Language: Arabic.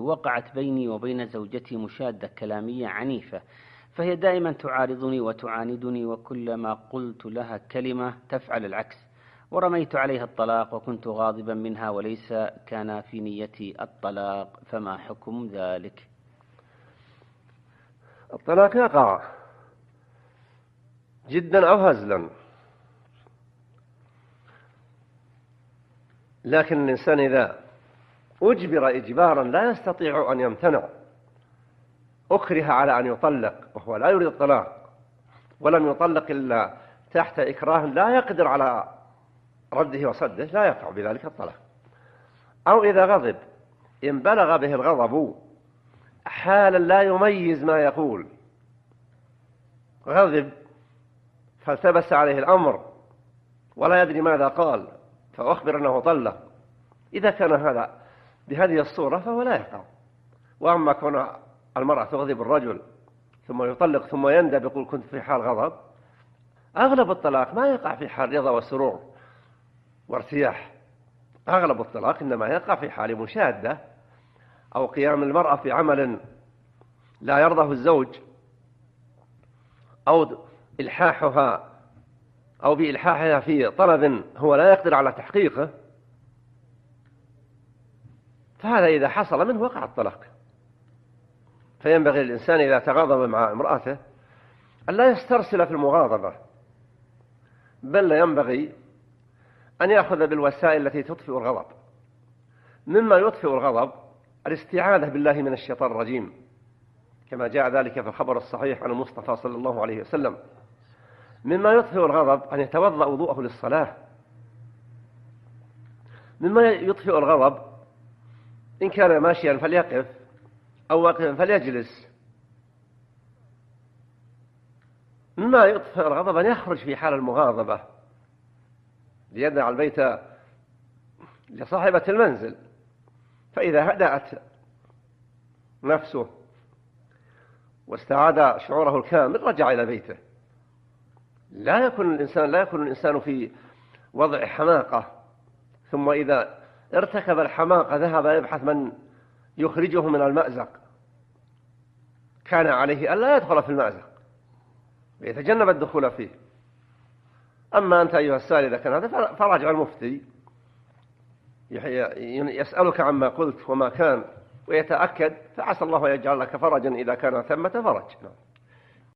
وقعت بيني وبين زوجتي مشادة كلامية عنيفة، فهي دائما تعارضني وتعاندني، وكلما قلت لها كلمة تفعل العكس، ورميت عليها الطلاق وكنت غاضبا منها وليس كان في نيتي الطلاق، فما حكم ذلك؟ الطلاق يقع جدا أو هزلا، لكن الإنسان إذا أجبر إجبارا لا يستطيع أن يمتنع، أكره على أن يطلق وهو لا يريد الطلاق، ولم يطلق إلا تحت إكراه لا يقدر على رده وصده، لا يقع بذلك الطلاق. أو إذا غضب إن بلغ به الغضب حالا لا يميز ما يقول، غضب فالتبس عليه الأمر ولا يدري ماذا قال فأخبر أنه طلق، إذا كان هذا بهذه الصورة فهو لا يقع. وأما كون المرأة تغضب الرجل ثم يطلق ثم يندب يقول كنت في حال غضب، أغلب الطلاق ما يقع في حال رضا وسرور وارتياح، أغلب الطلاق إنما يقع في حال مشادة أو قيام المرأة في عمل لا يرضاه الزوج، أو إلحاحها أو بإلحاحها في طلب هو لا يقدر على تحقيقه، فهذا إذا حصل منه وقع الطلاق. فينبغي للإنسان إذا تغاضب مع امرأته أن لا يسترسل في المغاضبة، بل ينبغي أن يأخذ بالوسائل التي تطفئ الغضب. مما يطفئ الغضب الاستعاذة بالله من الشيطان الرجيم، كما جاء ذلك في الخبر الصحيح عن المصطفى صلى الله عليه وسلم. مما يطفئ الغضب أن يتوضأ وضوءه للصلاة. مما يطفئ الغضب إن كان ماشيا فليقف أو واقفا فليجلس. مما يطفئ الغضب أن يخرج في حال المغاضبة ليدع البيت لصاحبة المنزل، فإذا هدأت نفسه واستعاد شعوره الكامل رجع إلى بيته. لا يكون الإنسان في وضع حماقة ثم إذا ارتكب الحماقة ذهب يبحث من يخرجه من المأزق. كان عليه ألا يدخل في المأزق ويتجنب الدخول فيه. أما أنت أيها السائل إذا كان هذا فراجع المفتي يسألك عما قلت وما كان ويتأكد، فعسى الله يجعل لك فرجا إذا كان ثمة فرج.